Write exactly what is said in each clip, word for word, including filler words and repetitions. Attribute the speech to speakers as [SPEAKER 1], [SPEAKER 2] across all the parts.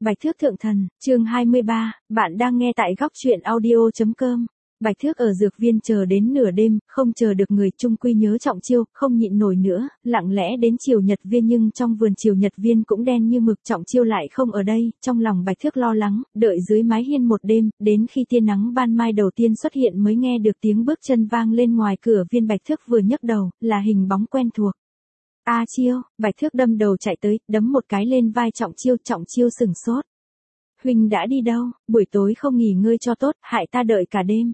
[SPEAKER 1] Bạch Thước Thượng Thần, chương hai mươi ba, bạn đang nghe tại góc truyện audio.com. Bạch Thước ở dược viên chờ đến nửa đêm, không chờ được người, chung quy nhớ Trọng Chiêu, không nhịn nổi nữa, lặng lẽ đến Triều Nhật Viên, nhưng trong vườn Triều Nhật Viên cũng đen như mực, Trọng Chiêu lại không ở đây, trong lòng Bạch Thước lo lắng, đợi dưới mái hiên một đêm, đến khi tia nắng ban mai đầu tiên xuất hiện mới nghe được tiếng bước chân vang lên ngoài cửa viên. Bạch Thước vừa nhấc đầu, là hình bóng quen thuộc. A Chiêu. Bạch Thước đâm đầu chạy tới, đấm một cái lên vai Trọng Chiêu. Trọng Chiêu sửng sốt. Huynh đã đi đâu? Buổi tối không nghỉ ngơi cho tốt, hại ta đợi cả đêm.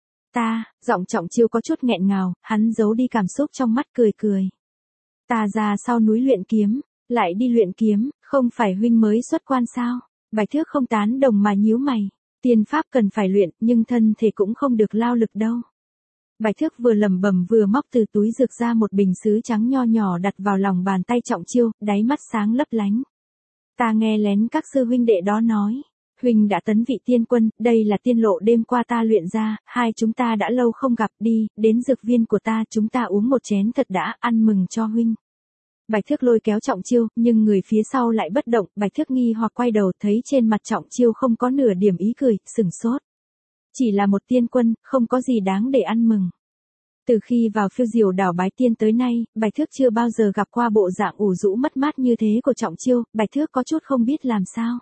[SPEAKER 1] Ta, giọng Trọng Chiêu có chút nghẹn ngào, hắn giấu đi cảm xúc trong mắt, cười cười. Ta ra sau núi luyện kiếm, lại đi luyện kiếm, không phải huynh mới xuất quan sao? Bạch Thước không tán đồng mà nhíu mày. Tiên pháp cần phải luyện, nhưng thân thể cũng không được lao lực đâu. Bạch Thước vừa lẩm bẩm vừa móc từ túi dược ra một bình sứ trắng nho nhỏ đặt vào lòng bàn tay Trọng Chiêu, đáy mắt sáng lấp lánh. Ta nghe lén các sư huynh đệ đó nói, huynh đã tấn vị tiên quân, đây là tiên lộ đêm qua ta luyện ra, hai chúng ta đã lâu không gặp, đi, đến dược viên của ta, chúng ta uống một chén thật đã, ăn mừng cho huynh. Bạch Thước lôi kéo Trọng Chiêu, nhưng người phía sau lại bất động. Bạch Thước nghi hoặc quay đầu, thấy trên mặt Trọng Chiêu không có nửa điểm ý cười, sửng sốt. Chỉ là một tiên quân, không có gì đáng để ăn mừng. Từ khi vào Phiêu Diều đảo bái tiên tới nay, Bạch Thước chưa bao giờ gặp qua bộ dạng ủ rũ mất mát như thế của Trọng Chiêu. Bạch Thước có chút không biết làm sao.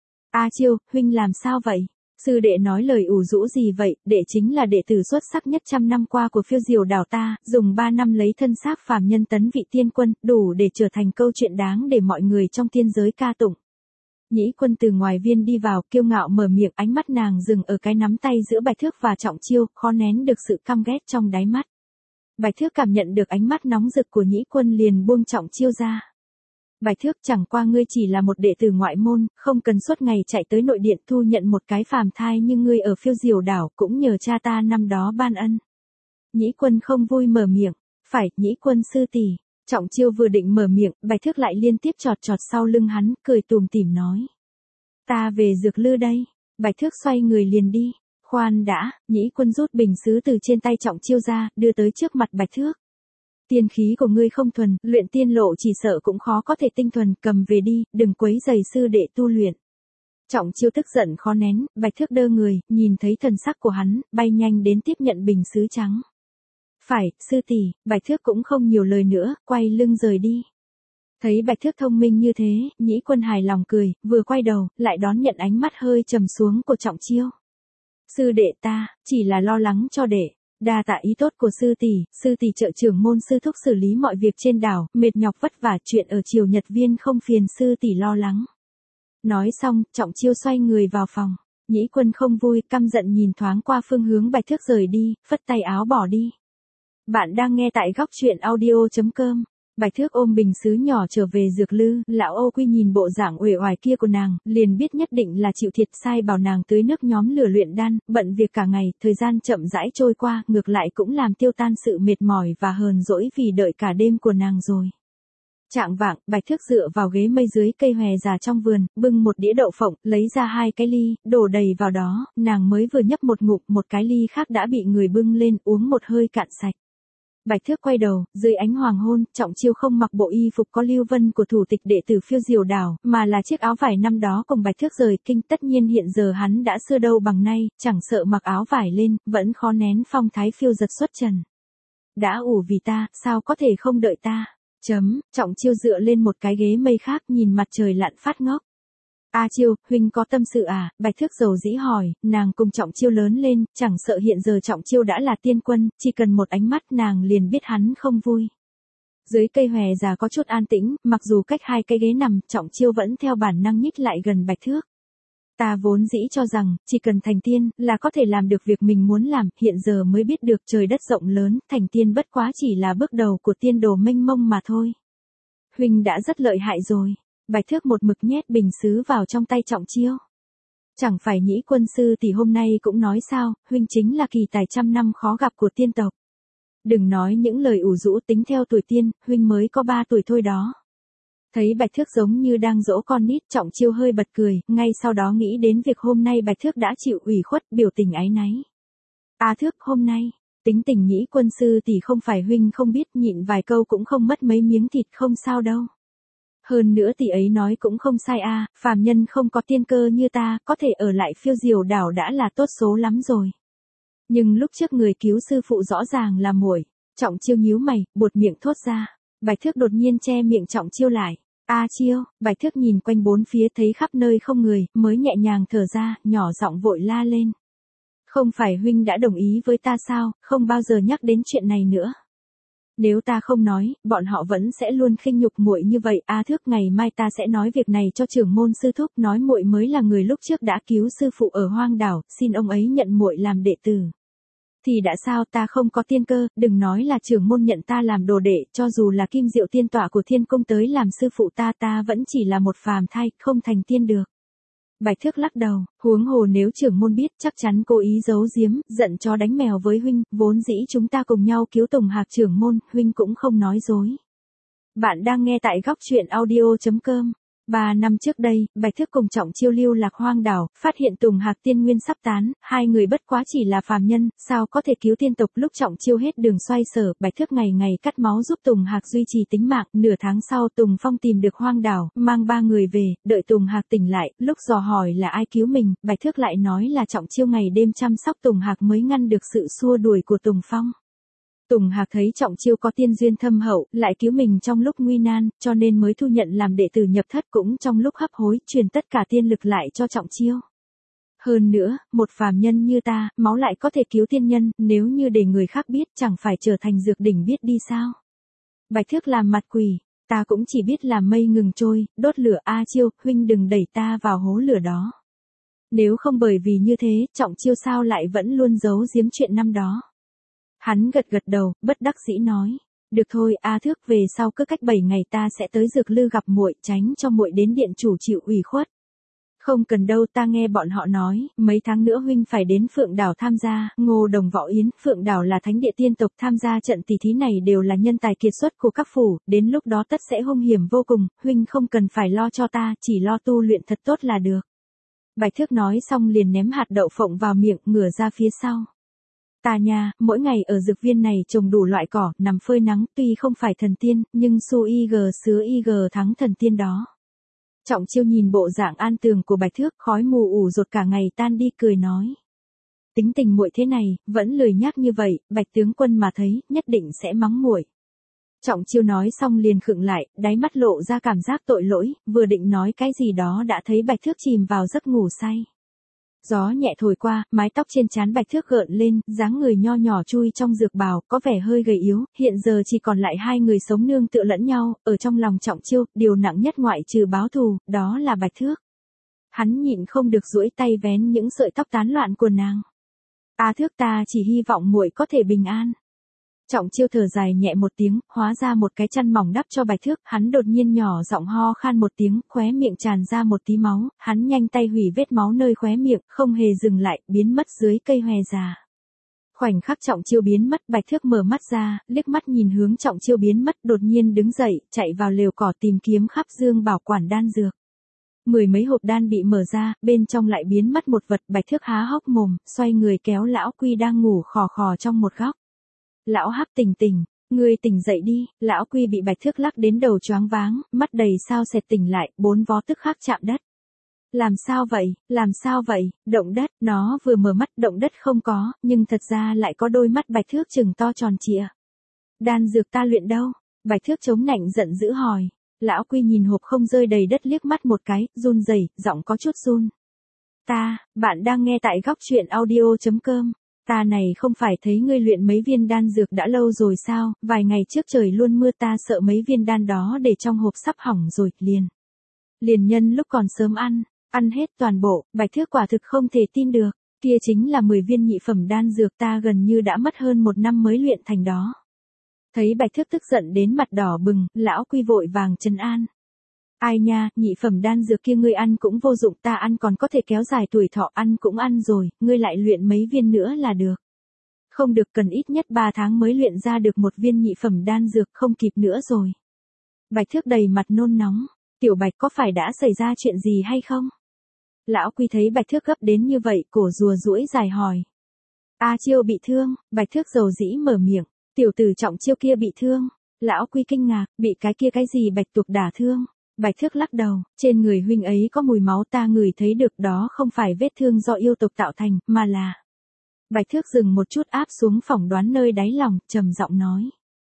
[SPEAKER 1] A Chiêu, huynh làm sao vậy? Sư đệ nói lời ủ rũ gì vậy? Đệ chính là đệ tử xuất sắc nhất trăm năm qua của Phiêu Diều đảo ta, dùng ba năm lấy thân xác phàm nhân tấn vị tiên quân, đủ để trở thành câu chuyện đáng để mọi người trong tiên giới ca tụng. Nhĩ Quân từ ngoài viên đi vào, kiêu ngạo mở miệng, ánh mắt nàng dừng ở cái nắm tay giữa Bạch Thước và Trọng Chiêu, khó nén được sự căm ghét trong đáy mắt. Bạch Thước cảm nhận được ánh mắt nóng rực của Nhĩ Quân liền buông Trọng Chiêu ra. Bạch Thước, chẳng qua ngươi chỉ là một đệ tử ngoại môn, không cần suốt ngày chạy tới nội điện thu nhận một cái phàm thai, nhưng ngươi ở Phiêu Diều đảo cũng nhờ cha ta năm đó ban ân. Nhĩ Quân không vui mở miệng. Phải, Nhĩ Quân sư tỷ. Trọng Chiêu vừa định mở miệng, Bạch Thước lại liên tiếp chọt chọt sau lưng hắn, cười tủm tỉm nói. Ta về dược lư đây. Bạch Thước xoay người liền đi. Khoan đã, Nhĩ Quân rút bình sứ từ trên tay Trọng Chiêu ra, đưa tới trước mặt Bạch Thước. Tiên khí của ngươi không thuần, luyện tiên lộ chỉ sợ cũng khó có thể tinh thuần, cầm về đi, đừng quấy rầy sư đệ tu luyện. Trọng Chiêu tức giận khó nén, Bạch Thước đơ người, nhìn thấy thần sắc của hắn, bay nhanh đến tiếp nhận bình sứ trắng. Phải, sư tỷ. Bạch Thước cũng không nhiều lời nữa, quay lưng rời đi. Thấy Bạch Thước thông minh như thế, Nhĩ Quân hài lòng cười, vừa quay đầu, lại đón nhận ánh mắt hơi trầm xuống của Trọng Chiêu. Sư đệ ta, chỉ là lo lắng cho đệ. Đa tạ ý tốt của sư tỷ, sư tỷ trợ trưởng môn sư thúc xử lý mọi việc trên đảo, mệt nhọc vất vả, chuyện ở Triều Nhật Viên không phiền sư tỷ lo lắng. Nói xong, Trọng Chiêu xoay người vào phòng. Nhĩ Quân không vui, căm giận nhìn thoáng qua phương hướng Bạch Thước rời đi, phất tay áo bỏ đi. Bạn đang nghe tại góc truyện audio.com. Bạch Thước ôm bình sứ nhỏ trở về dược lư, lão Ô Quy nhìn bộ dạng uể oải kia của nàng, liền biết nhất định là chịu thiệt, sai bảo nàng tưới nước nhóm lửa luyện đan, bận việc cả ngày, thời gian chậm rãi trôi qua, ngược lại cũng làm tiêu tan sự mệt mỏi và hờn dỗi vì đợi cả đêm của nàng rồi. Chạng vạng, Bạch Thước dựa vào ghế mây dưới cây hòe già trong vườn, bưng một đĩa đậu phộng, lấy ra hai cái ly, đổ đầy vào đó, nàng mới vừa nhấp một ngụm, một cái ly khác đã bị người bưng lên, uống một hơi cạn sạch. Bạch Thước quay đầu, dưới ánh hoàng hôn, Trọng Chiêu không mặc bộ y phục có lưu vân của thủ tịch đệ tử Phiêu Diều đảo, mà là chiếc áo vải năm đó cùng Bạch Thước rời kinh. Tất nhiên hiện giờ hắn đã xưa đâu bằng nay, chẳng sợ mặc áo vải lên, vẫn khó nén phong thái phiêu giật xuất trần. Đã ủ vì ta, sao có thể không đợi ta? Chấm, Trọng Chiêu dựa lên một cái ghế mây khác, nhìn mặt trời lặn phát ngốc. A Chiêu, huynh có tâm sự à? Bạch Thước dầu dĩ hỏi, nàng cùng Trọng Chiêu lớn lên, chẳng sợ hiện giờ Trọng Chiêu đã là tiên quân, chỉ cần một ánh mắt nàng liền biết hắn không vui. Dưới cây hòe già có chút an tĩnh, mặc dù cách hai cái ghế nằm, Trọng Chiêu vẫn theo bản năng nhích lại gần Bạch Thước. Ta vốn dĩ cho rằng, chỉ cần thành tiên, là có thể làm được việc mình muốn làm, hiện giờ mới biết được trời đất rộng lớn, thành tiên bất quá chỉ là bước đầu của tiên đồ mênh mông mà thôi. Huynh đã rất lợi hại rồi. Bạch Thước một mực nhét bình sứ vào trong tay Trọng Chiêu. Chẳng phải Nhĩ Quân sư tỷ hôm nay cũng nói sao, huynh chính là kỳ tài trăm năm khó gặp của tiên tộc. Đừng nói những lời ủ rũ, tính theo tuổi tiên, huynh mới có ba tuổi thôi đó. Thấy Bạch Thước giống như đang dỗ con nít, Trọng Chiêu hơi bật cười, ngay sau đó nghĩ đến việc hôm nay Bạch Thước đã chịu ủy khuất, biểu tình áy náy. A Thước, hôm nay, tính tình Nhĩ Quân sư tỷ không phải huynh không biết, nhịn vài câu cũng không mất mấy miếng thịt, không sao đâu. Hơn nữa tỷ ấy nói cũng không sai a, phàm nhân không có tiên cơ như ta, có thể ở lại Phiêu Diều đảo đã là tốt số lắm rồi. Nhưng lúc trước người cứu sư phụ rõ ràng là muội. Trọng Chiêu nhíu mày, buột miệng thốt ra. Bạch Thước đột nhiên che miệng Trọng Chiêu lại. A Chiêu, Bạch Thước nhìn quanh bốn phía thấy khắp nơi không người, mới nhẹ nhàng thở ra, nhỏ giọng vội la lên. Không phải huynh đã đồng ý với ta sao, không bao giờ nhắc đến chuyện này nữa. Nếu ta không nói, bọn họ vẫn sẽ luôn khinh nhục muội như vậy. A Thước, ngày mai ta sẽ nói việc này cho trưởng môn sư thúc, nói muội mới là người lúc trước đã cứu sư phụ ở hoang đảo, xin ông ấy nhận muội làm đệ tử. Thì đã sao, ta không có tiên cơ, đừng nói là trưởng môn nhận ta làm đồ đệ, cho dù là Kim Diệu tiên tọa của Thiên Cung tới làm sư phụ ta, ta vẫn chỉ là một phàm thai, không thành tiên được. Bạch Thước lắc đầu, huống hồ nếu trưởng môn biết, chắc chắn cố ý giấu giếm, giận chó đánh mèo với huynh, vốn dĩ chúng ta cùng nhau cứu Tùng Hạc trưởng môn, huynh cũng không nói dối. Bạn đang nghe tại góc truyện audio chấm com. Ba năm trước đây, Bạch Thước cùng Trọng Chiêu lưu lạc hoang đảo, phát hiện Tùng Hạc tiên nguyên sắp tán, hai người bất quá chỉ là phàm nhân, sao có thể cứu tiên tộc. Lúc Trọng Chiêu hết đường xoay sở, Bạch Thước ngày ngày cắt máu giúp Tùng Hạc duy trì tính mạng. Nửa tháng sau Tùng Phong tìm được hoang đảo, mang ba người về, đợi Tùng Hạc tỉnh lại, lúc dò hỏi là ai cứu mình, Bạch Thước lại nói là Trọng Chiêu ngày đêm chăm sóc Tùng Hạc mới ngăn được sự xua đuổi của Tùng Phong. Tùng Hạc thấy Trọng Chiêu có tiên duyên thâm hậu, lại cứu mình trong lúc nguy nan, cho nên mới thu nhận làm đệ tử nhập thất, cũng trong lúc hấp hối, truyền tất cả tiên lực lại cho Trọng Chiêu. Hơn nữa, một phàm nhân như ta, máu lại có thể cứu tiên nhân, nếu như để người khác biết, chẳng phải trở thành dược đỉnh biết đi sao. Bạch Thước làm mặt quỷ, ta cũng chỉ biết làm mây ngừng trôi, đốt lửa. A Chiêu, huynh đừng đẩy ta vào hố lửa đó. Nếu không bởi vì như thế, Trọng Chiêu sao lại vẫn luôn giấu giếm chuyện năm đó. Hắn gật gật đầu, bất đắc dĩ nói, được thôi, A Thước, về sau cứ cách bảy ngày ta sẽ tới Dược Lư gặp muội, tránh cho muội đến điện chủ chịu ủy khuất. Không cần đâu, ta nghe bọn họ nói, mấy tháng nữa huynh phải đến Phượng Đảo tham gia, Ngô Đồng Võ Yến, Phượng Đảo là thánh địa tiên tộc, tham gia trận tỷ thí này đều là nhân tài kiệt xuất của các phủ, đến lúc đó tất sẽ hung hiểm vô cùng, huynh không cần phải lo cho ta, chỉ lo tu luyện thật tốt là được. Bạch Thước nói xong liền ném hạt đậu phộng vào miệng, ngửa ra phía sau. Ta nha, mỗi ngày ở dược viên này trồng đủ loại cỏ, nằm phơi nắng, tuy không phải thần tiên, nhưng su y gờ sứa y gờ thắng thần tiên đó. Trọng Chiêu nhìn bộ dạng an tường của Bạch Thước, khói mù ủ rột cả ngày tan đi, cười nói. Tính tình muội thế này, vẫn lười nhác như vậy, Bạch tướng quân mà thấy, nhất định sẽ mắng muội. Trọng Chiêu nói xong liền khựng lại, đáy mắt lộ ra cảm giác tội lỗi, vừa định nói cái gì đó đã thấy Bạch Thước chìm vào giấc ngủ say. Gió nhẹ thổi qua, mái tóc trên trán Bạch Thước gợn lên, dáng người nho nhỏ chui trong dược bào, có vẻ hơi gầy yếu, hiện giờ chỉ còn lại hai người sống nương tựa lẫn nhau, ở trong lòng Trọng Chiêu, điều nặng nhất ngoại trừ báo thù, đó là Bạch Thước. Hắn nhịn không được duỗi tay vén những sợi tóc tán loạn của nàng. A Thước, ta chỉ hy vọng muội có thể bình an. Trọng Chiêu thở dài nhẹ một tiếng, hóa ra một cái chăn mỏng đắp cho Bạch Thước, hắn đột nhiên nhỏ giọng ho khan một tiếng, khóe miệng tràn ra một tí máu, hắn nhanh tay hủy vết máu nơi khóe miệng, không hề dừng lại, biến mất dưới cây hòe già. Khoảnh khắc Trọng Chiêu biến mất, Bạch Thước mở mắt ra, liếc mắt nhìn hướng Trọng Chiêu biến mất, đột nhiên đứng dậy, chạy vào lều cỏ tìm kiếm khắp dương bảo quản đan dược. Mười mấy hộp đan bị mở ra, bên trong lại biến mất một vật. Bạch Thước há hốc mồm, xoay người kéo lão Quy đang ngủ khò khò trong một góc. Lão Hắc, tỉnh tỉnh, ngươi tỉnh dậy đi. Lão Quy bị Bạch Thước lắc đến đầu choáng váng, mắt đầy sao sệt tỉnh lại, bốn vó tức khắc chạm đất. Làm sao vậy, làm sao vậy, động đất. Nó vừa mở mắt, động đất không có, nhưng thật ra lại có đôi mắt Bạch Thước trừng to tròn trịa. Đan dược ta luyện đâu? Bạch Thước chống nạnh giận dữ hỏi. Lão Quy nhìn hộp không rơi đầy đất liếc mắt một cái, run rẩy, giọng có chút run. Ta, bạn đang nghe tại góc truyện audio chấm com. Ta này không phải thấy ngươi luyện mấy viên đan dược đã lâu rồi sao, vài ngày trước trời luôn mưa ta sợ mấy viên đan đó để trong hộp sắp hỏng rồi, liền. Liền nhân lúc còn sớm ăn, ăn hết toàn bộ. Bạch Thước quả thực không thể tin được, kia chính là mười viên nhị phẩm đan dược ta gần như đã mất hơn một năm mới luyện thành đó. Thấy Bạch Thước tức giận đến mặt đỏ bừng, lão Quy vội vàng trấn an. Ai nha, nhị phẩm đan dược kia ngươi ăn cũng vô dụng, ta ăn còn có thể kéo dài tuổi thọ, ăn cũng ăn rồi, ngươi lại luyện mấy viên nữa là được. Không được, cần ít nhất ba tháng mới luyện ra được một viên nhị phẩm đan dược, không kịp nữa rồi. Bạch Thước đầy mặt nôn nóng, tiểu Bạch có phải đã xảy ra chuyện gì hay không? Lão Quy thấy Bạch Thước gấp đến như vậy, cổ rùa duỗi dài hỏi. A Chiêu bị thương. Bạch Thước dầu dĩ mở miệng. Tiểu tử Trọng Chiêu kia bị thương. Lão Quy kinh ngạc, bị cái kia cái gì Bạch Tuộc đả thương? Bạch Thước lắc đầu, trên người huynh ấy có mùi máu ta ngửi thấy được đó không phải vết thương do yêu tộc tạo thành, mà là... Bạch Thước dừng một chút áp xuống phỏng đoán nơi đáy lòng, trầm giọng nói.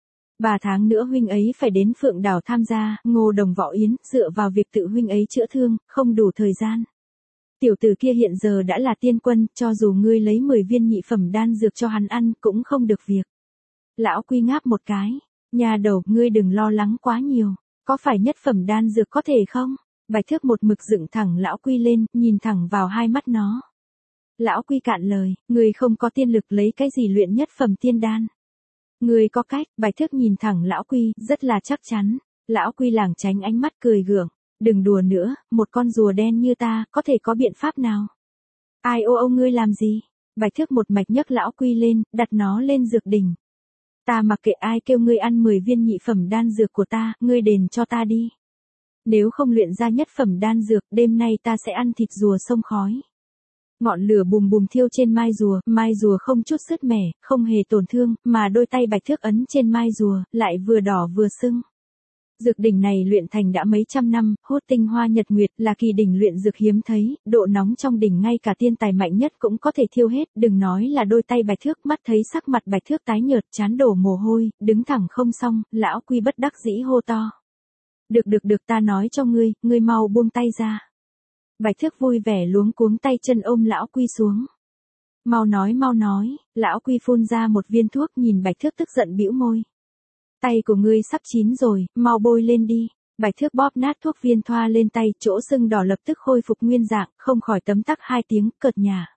[SPEAKER 1] Ba tháng nữa huynh ấy phải đến Phượng Đảo tham gia, Ngô Đồng Võ Yến, dựa vào việc tự huynh ấy chữa thương, không đủ thời gian. Tiểu tử kia hiện giờ đã là tiên quân, cho dù ngươi lấy mười viên nhị phẩm đan dược cho hắn ăn, cũng không được việc. Lão Quy ngáp một cái, nhà đầu, ngươi đừng lo lắng quá nhiều, có phải nhất phẩm đan dược có thể không? Bạch Thước một mực dựng thẳng Lão Quy lên, nhìn thẳng vào hai mắt nó. Lão Quy cạn lời, ngươi không có tiên lực lấy cái gì luyện nhất phẩm tiên đan. Ngươi có cách, Bạch Thước nhìn thẳng Lão Quy, rất là chắc chắn. Lão Quy lảng tránh ánh mắt cười gượng, đừng đùa nữa, một con rùa đen như ta, có thể có biện pháp nào? Ai ô ô ngươi làm gì? Bạch Thước một mạch nhấc Lão Quy lên, đặt nó lên dược đỉnh. Ta mặc kệ ai kêu ngươi ăn mười viên nhị phẩm đan dược của ta, ngươi đền cho ta đi. Nếu không luyện ra nhất phẩm đan dược, đêm nay ta sẽ ăn thịt rùa sông khói. Ngọn lửa bùm bùm thiêu trên mai rùa, mai rùa không chút sứt mẻ, không hề tổn thương, mà đôi tay Bạch Thước ấn trên mai rùa, lại vừa đỏ vừa sưng. Dược đỉnh này luyện thành đã mấy trăm năm, hút tinh hoa nhật nguyệt, là kỳ đỉnh luyện dược hiếm thấy, độ nóng trong đỉnh ngay cả tiên tài mạnh nhất cũng có thể thiêu hết, đừng nói là đôi tay Bạch Thước. Mắt thấy sắc mặt Bạch Thước tái nhợt, trán đổ mồ hôi, đứng thẳng không xong, Lão Quy bất đắc dĩ hô to. Được được được, ta nói cho ngươi, ngươi mau buông tay ra. Bạch Thước vui vẻ luống cuống tay chân ôm Lão Quy xuống. Mau nói mau nói, Lão Quy phun ra một viên thuốc, nhìn Bạch Thước tức giận bĩu môi. Tay của ngươi sắp chín rồi, mau bôi lên đi. Bạch Thước bóp nát thuốc viên thoa lên tay, chỗ sưng đỏ lập tức khôi phục nguyên dạng, không khỏi tấm tắc hai tiếng, cợt nhả.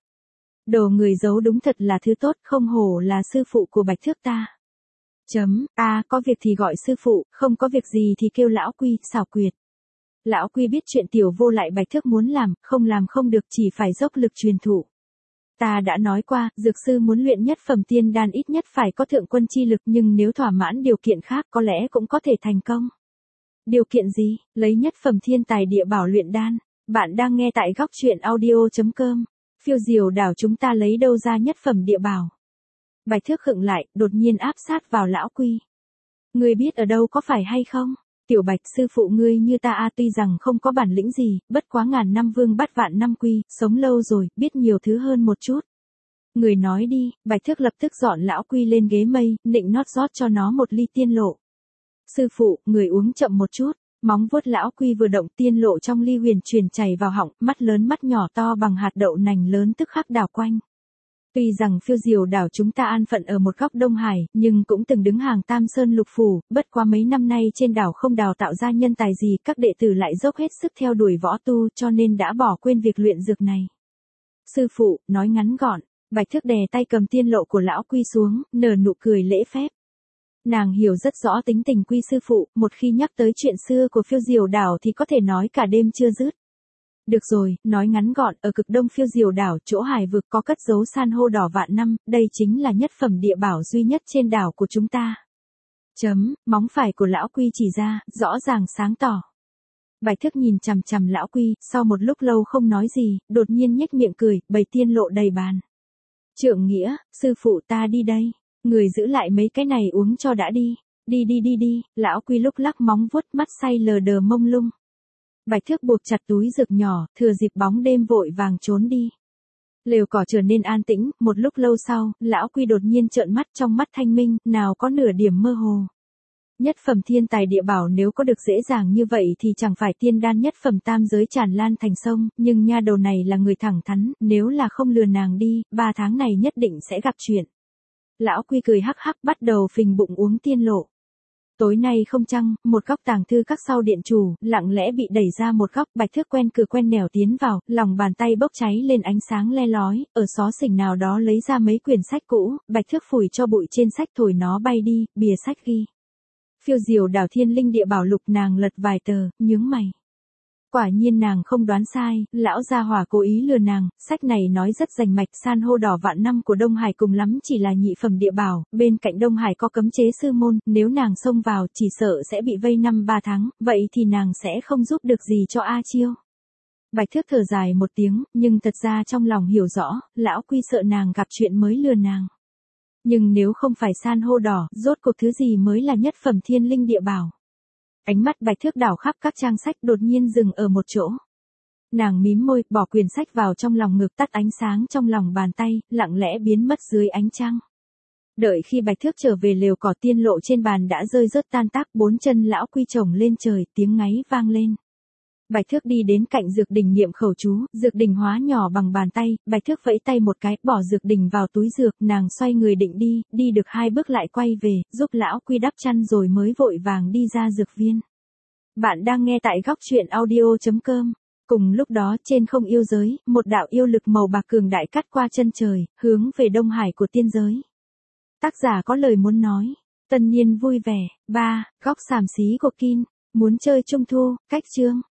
[SPEAKER 1] Đồ người giấu đúng thật là thứ tốt, không hổ là sư phụ của Bạch Thước ta. Chấm, a à, có việc thì gọi sư phụ, không có việc gì thì kêu Lão Quy, xảo quyệt. Lão Quy biết chuyện tiểu vô lại Bạch Thước muốn làm, không làm không được, chỉ phải dốc lực truyền thụ. Ta đã nói qua, dược sư muốn luyện nhất phẩm tiên đan ít nhất phải có thượng quân chi lực, nhưng nếu thỏa mãn điều kiện khác có lẽ cũng có thể thành công. Điều kiện gì? Lấy nhất phẩm thiên tài địa bảo luyện đan. Bạn đang nghe tại góc truyện audio chấm com. Phiêu Diều đảo chúng ta lấy đâu ra nhất phẩm địa bảo? Bạch Thước khựng lại, đột nhiên áp sát vào Lão Quy. Ngươi biết ở đâu có phải hay không? Tiểu Bạch, sư phụ ngươi như ta a tuy rằng không có bản lĩnh gì, bất quá ngàn năm vương bắt vạn năm quy, sống lâu rồi, biết nhiều thứ hơn một chút. Người nói đi. Bạch Thước lập tức dọn Lão Quy lên ghế mây, nịnh nót rót cho nó một ly tiên lộ. Sư phụ, người uống chậm một chút. Móng vuốt Lão Quy vừa động, tiên lộ trong ly huyền truyền chảy vào họng, mắt lớn mắt nhỏ to bằng hạt đậu nành lớn tức khắc đảo quanh. Tuy rằng Phiêu Diều đảo chúng ta an phận ở một góc Đông Hải, nhưng cũng từng đứng hàng Tam Sơn Lục Phủ, bất quá mấy năm nay trên đảo không đào tạo ra nhân tài gì, các đệ tử lại dốc hết sức theo đuổi võ tu, cho nên đã bỏ quên việc luyện dược này. Sư phụ, nói ngắn gọn. Bạch Thước đè tay cầm tiên lộ của Lão Quy xuống, nở nụ cười lễ phép. Nàng hiểu rất rõ tính tình Quy sư phụ, một khi nhắc tới chuyện xưa của Phiêu Diều đảo thì có thể nói cả đêm chưa dứt. Được rồi, nói ngắn gọn, ở cực đông Phiêu Diều đảo, chỗ hải vực có cất giấu san hô đỏ vạn năm, đây chính là nhất phẩm địa bảo duy nhất trên đảo của chúng ta. Chấm, móng phải của Lão Quy chỉ ra, rõ ràng sáng tỏ. Bạch Thước nhìn chằm chằm Lão Quy, sau một lúc lâu không nói gì, đột nhiên nhếch miệng cười, bày tiên lộ đầy bàn. Trượng Nghĩa, sư phụ ta đi đây, người giữ lại mấy cái này uống cho đã đi, đi đi đi đi. Lão Quy lúc lắc móng vuốt, mắt say lờ đờ mông lung. Bạch Thước buộc chặt túi dược nhỏ, thừa dịp bóng đêm vội vàng trốn đi. Lều cỏ trở nên an tĩnh, một lúc lâu sau, Lão Quy đột nhiên trợn mắt, trong mắt thanh minh, nào có nửa điểm mơ hồ. Nhất phẩm thiên tài địa bảo nếu có được dễ dàng như vậy thì chẳng phải tiên đan nhất phẩm tam giới tràn lan thành sông, nhưng nha đầu này là người thẳng thắn, nếu là không lừa nàng đi, ba tháng này nhất định sẽ gặp chuyện. Lão Quy cười hắc hắc bắt đầu phình bụng uống tiên lộ. Tối nay không trăng, một góc tàng thư các sau điện chủ, lặng lẽ bị đẩy ra một góc, Bạch Thước quen cửa quen nẻo tiến vào, lòng bàn tay bốc cháy lên ánh sáng le lói, ở xó xỉnh nào đó lấy ra mấy quyển sách cũ, Bạch Thước phủi cho bụi trên sách thổi nó bay đi, bìa sách ghi. Phiêu Diều đảo thiên linh địa bảo lục, nàng lật vài tờ, nhướng mày. Quả nhiên nàng không đoán sai, lão gia hỏa cố ý lừa nàng, sách này nói rất rành mạch, san hô đỏ vạn năm của Đông Hải cùng lắm chỉ là nhị phẩm địa bảo, bên cạnh Đông Hải có cấm chế sư môn, nếu nàng xông vào chỉ sợ sẽ bị vây năm ba tháng, vậy thì nàng sẽ không giúp được gì cho A Chiêu. Bạch Thước thở dài một tiếng, nhưng thật ra trong lòng hiểu rõ, Lão Quy sợ nàng gặp chuyện mới lừa nàng. Nhưng nếu không phải san hô đỏ, rốt cuộc thứ gì mới là nhất phẩm thiên linh địa bảo? Ánh mắt Bạch Thước đảo khắp các trang sách đột nhiên dừng ở một chỗ. Nàng mím môi, bỏ quyển sách vào trong lòng ngực, tắt ánh sáng trong lòng bàn tay, lặng lẽ biến mất dưới ánh trăng. Đợi khi Bạch Thước trở về lều cỏ, tiên lộ trên bàn đã rơi rớt tan tác, bốn chân lão quy chồng lên trời, tiếng ngáy vang lên. Bạch Thước đi đến cạnh dược đỉnh niệm khẩu chú, dược đỉnh hóa nhỏ bằng bàn tay, Bạch Thước vẫy tay một cái, bỏ dược đỉnh vào túi dược, nàng xoay người định đi, đi được hai bước lại quay về, giúp lão quy đắp chăn rồi mới vội vàng đi ra dược viên. Bạn đang nghe tại góc truyện audio chấm com. Cùng lúc đó trên không yêu giới, một đạo yêu lực màu bạc cường đại cắt qua chân trời, hướng về Đông Hải của tiên giới. Tác giả có lời muốn nói. Tân niên vui vẻ. ba. Góc xàm xí của Kin. Muốn chơi trung thu, cách chương.